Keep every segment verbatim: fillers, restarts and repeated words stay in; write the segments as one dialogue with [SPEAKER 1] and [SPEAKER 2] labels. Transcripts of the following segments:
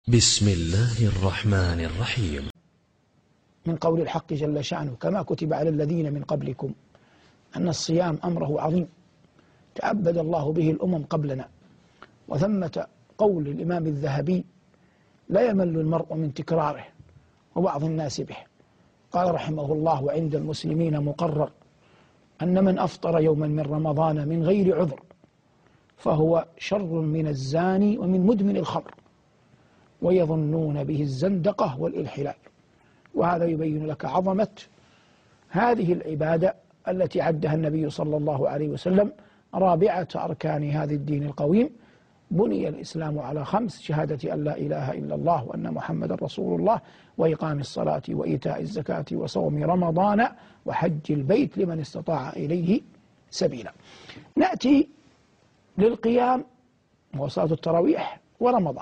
[SPEAKER 1] بسم الله الرحمن الرحيم.
[SPEAKER 2] من قول الحق جل شأنه: كما كتب على الذين من قبلكم أن الصيام أمره عظيم تعبد الله به الأمم قبلنا. وثمة قول الإمام الذهبي: لا يمل المرء من تكراره ووعظ الناس به. قال رحمه الله: وعند المسلمين مقرر أن من أفطر يوما من رمضان من غير عذر فهو شر من الزاني ومن مدمن الخمر، ويظنون به الزندقة والإلحلال. وهذا يبين لك عظمة هذه العبادة التي عدها النبي صلى الله عليه وسلم رابعة أركان هذا الدين القويم. بني الإسلام على خمس: شهادة أن لا إله إلا الله وأن محمد رسول الله، وإقام الصلاة وإيتاء الزكاة وصوم رمضان وحج البيت لمن استطاع إليه سبيلا. نأتي للقيام وصلاة التراويح ورمضان.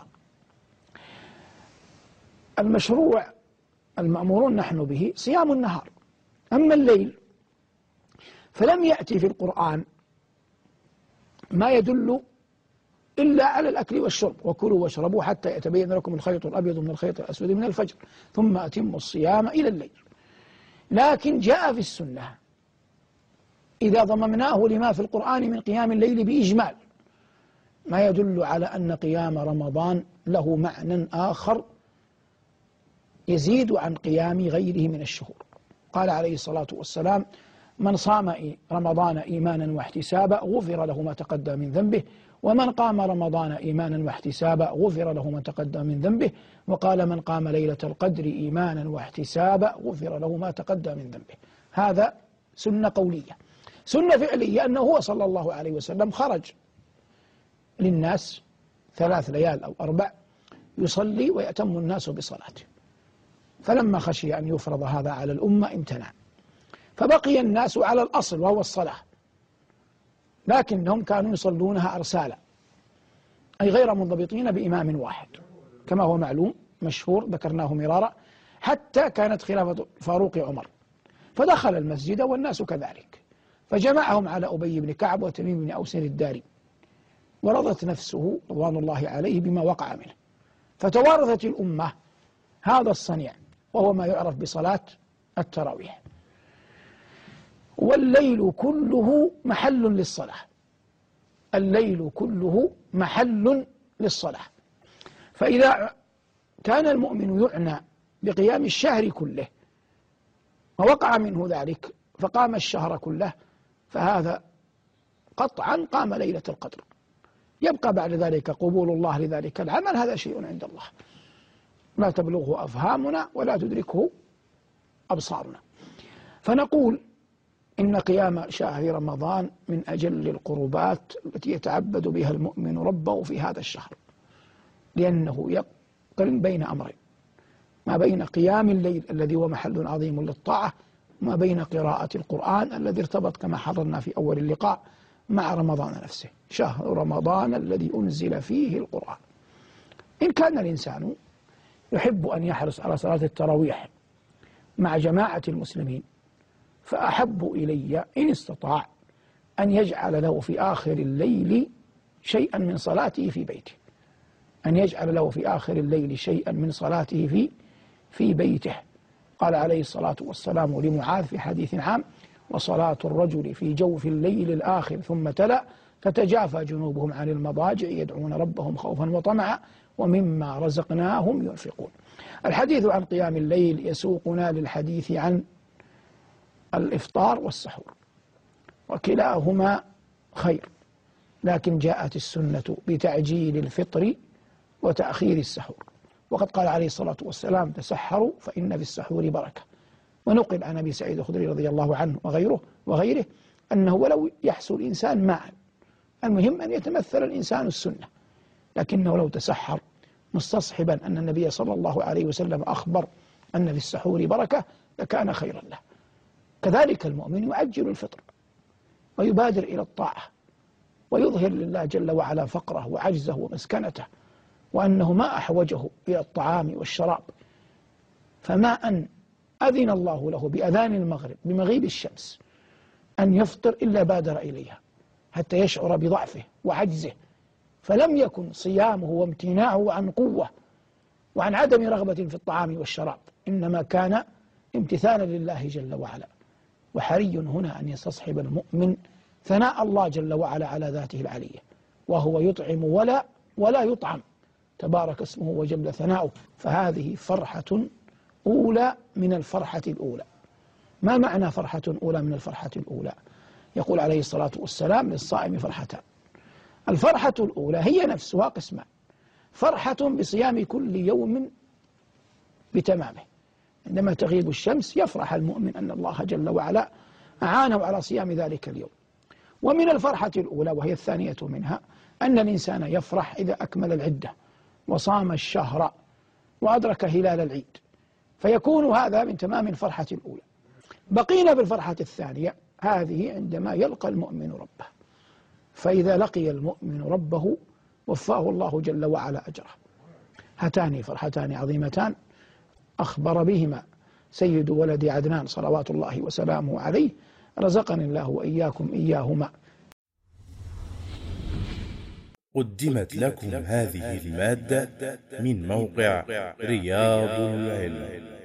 [SPEAKER 2] المشروع المأمورون نحن به صيام النهار. أما الليل فلم يأتي في القرآن ما يدل إلا على الأكل والشرب: وكلوا واشربوا حتى يتبين لكم الخيط الأبيض من الخيط الأسود من الفجر ثم أتموا الصيام إلى الليل. لكن جاء في السنة إذا ضممناه لما في القرآن من قيام الليل بإجمال ما يدل على أن قيام رمضان له معنى آخر يزيد عن قيام غيره من الشهور. قال عليه الصلاة والسلام: من صام رمضان إيمانا واحتسابا غفر له ما تقدم من ذنبه، ومن قام رمضان إيمانا واحتسابا غفر له ما تقدم من ذنبه، وقال: من قام ليلة القدر إيمانا واحتسابا غفر له ما تقدم من ذنبه. هذا سنة قولية. سنة فعلية أنه هو صلى الله عليه وسلم خرج للناس ثلاث ليال أو أربع يصلي ويأتم الناس بصلاته، فلما خشي أن يفرض هذا على الأمة امتنع، فبقي الناس على الأصل وهو الصلاة، لكنهم كانوا يصلونها أرسالا، أي غير منضبطين بإمام واحد كما هو معلوم مشهور ذكرناه مرارا، حتى كانت خلافة فاروق عمر، فدخل المسجد والناس كذلك، فجمعهم على أبي بن كعب وتميم بن أوس الداري، ورضت نفسه رضوان الله عليه بما وقع منه، فتوارثت الأمة هذا الصنيع وهو ما يعرف بصلاة التراويح. والليل كله محل للصلاة، الليل كله محل للصلاة. فإذا كان المؤمن يعنى بقيام الشهر كله ووقع منه ذلك فقام الشهر كله، فهذا قطعا قام ليلة القدر. يبقى بعد ذلك قبول الله لذلك العمل، هذا شيء عند الله لا تبلغه أفهامنا ولا تدركه أبصارنا. فنقول إن قيام شهر رمضان من أجل القربات التي يتعبد بها المؤمن ربه في هذا الشهر، لأنه يقرن بين أمرين: ما بين قيام الليل الذي هو محل عظيم للطاعة، وما بين قراءة القرآن الذي ارتبط كما حضرنا في أول اللقاء مع رمضان نفسه. شهر رمضان الذي أنزل فيه القرآن. إن كان الإنسان يحب أن يحرص على صلاة التراويح مع جماعة المسلمين، فأحب إلي إن استطاع أن يجعل له في آخر الليل شيئا من صلاته في بيته، أن يجعل له في آخر الليل شيئا من صلاته في في بيته. قال عليه الصلاة والسلام لمعاذ في حديث عام: وصلاة الرجل في جوف الليل الآخر، ثم تلا: فتجافى جنوبهم عن المضاجع يدعون ربهم خوفا وطمعا ومما رزقناهم ينفقون. الحديث عن قيام الليل يسوقنا للحديث عن الإفطار والسحور، وكلاهما خير، لكن جاءت السنة بتعجيل الفطر وتأخير السحور. وقد قال عليه الصلاة والسلام: تسحروا فإن في السحور بركة. ونقل عن أبي سعيد الخدري رضي الله عنه وغيره وغيره أنه ولو يحسو الإنسان معا، المهم أن يتمثل الإنسان السنة، لكنه لو تسحر مستصحبا أن النبي صلى الله عليه وسلم أخبر أن في السحور بركة لكان خيرا له. كذلك المؤمن يعجل الفطر ويبادر إلى الطاعة ويظهر لله جل وعلا فقره وعجزه ومسكنته، وأنه ما أحوجه إلى الطعام والشراب، فما أن أذن الله له بأذان المغرب بمغيب الشمس أن يفطر إلا بادر إليها حتى يشعر بضعفه وعجزه، فلم يكن صيامه وامتناعه عن قوة وعن عدم رغبة في الطعام والشراب، إنما كان امتثالا لله جل وعلا. وحري هنا أن يستصحب المؤمن ثناء الله جل وعلا على ذاته العلية، وهو يطعم ولا ولا يطعم، تبارك اسمه وجل ثناؤه. فهذه فرحة أولى من الفرحة الأولى. ما معنى فرحة أولى من الفرحة الأولى؟ يقول عليه الصلاة والسلام: للصائم فرحتان. الفرحة الأولى هي نفسها قسمان: فرحة بصيام كل يوم بتمامه، عندما تغيب الشمس يفرح المؤمن أن الله جل وعلا أعانه على صيام ذلك اليوم. ومن الفرحة الأولى وهي الثانية منها أن الإنسان يفرح إذا أكمل العدة وصام الشهر وأدرك هلال العيد، فيكون هذا من تمام الفرحة الأولى. بقينا بالفرحة الثانية، هذه عندما يلقى المؤمن ربه، فإذا لقي المؤمن ربه وفاه الله جل وعلا أجره. هاتان فرحتان عظيمتان أخبر بهما سيد ولد عدنان صلوات الله وسلامه عليه، رزقني الله وإياكم إياهما.
[SPEAKER 3] قدمت لكم هذه المادة من موقع رياض العلم.